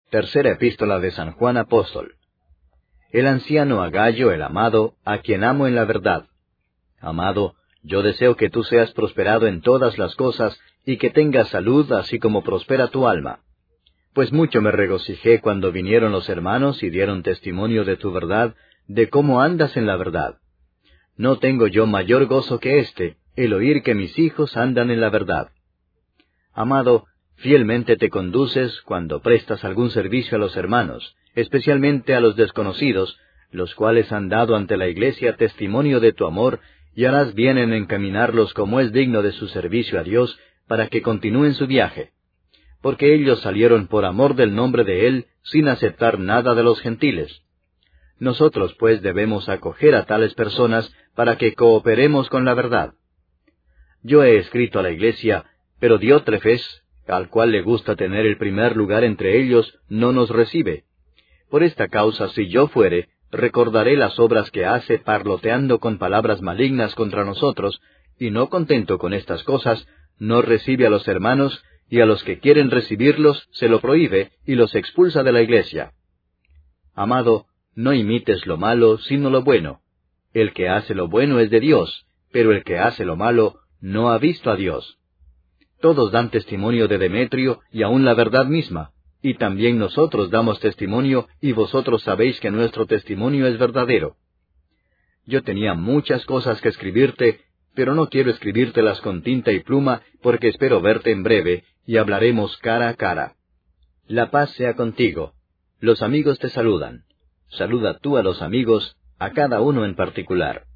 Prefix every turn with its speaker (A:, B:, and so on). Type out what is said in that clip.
A: Tercera epístola de San Juan Apóstol. El anciano a Gayo, el amado, a quien amo en la verdad. Amado, yo deseo que tú seas prosperado en todas las cosas, y que tengas salud, así como prospera tu alma. Pues mucho me regocijé cuando vinieron los hermanos y dieron testimonio de tu verdad, de cómo andas en la verdad. No tengo yo mayor gozo que este, el oír que mis hijos andan en la verdad. Amado, fielmente te conduces cuando prestas algún servicio a los hermanos, especialmente a los desconocidos, los cuales han dado ante la Iglesia testimonio de tu amor, y harás bien en encaminarlos como es digno de su servicio a Dios, para que continúen su viaje. Porque ellos salieron por amor del nombre de Él, sin aceptar nada de los gentiles. Nosotros pues debemos acoger a tales personas para que cooperemos con la verdad. Yo he escrito a la Iglesia, pero Diótrefes, al cual le gusta tener el primer lugar entre ellos, no nos recibe. Por esta causa, si yo fuere, recordaré las obras que hace parloteando con palabras malignas contra nosotros, y no contento con estas cosas, no recibe a los hermanos, y a los que quieren recibirlos se lo prohíbe, y los expulsa de la Iglesia. Amado, no imites lo malo, sino lo bueno. El que hace lo bueno es de Dios, pero el que hace lo malo no ha visto a Dios. Todos dan testimonio de Demetrio, y aun la verdad misma, y también nosotros damos testimonio, y vosotros sabéis que nuestro testimonio es verdadero. Yo tenía muchas cosas que escribirte, pero no quiero escribírtelas con tinta y pluma, porque espero verte en breve, y hablaremos cara a cara. La paz sea contigo. Los amigos te saludan. Saluda tú a los amigos, a cada uno en particular.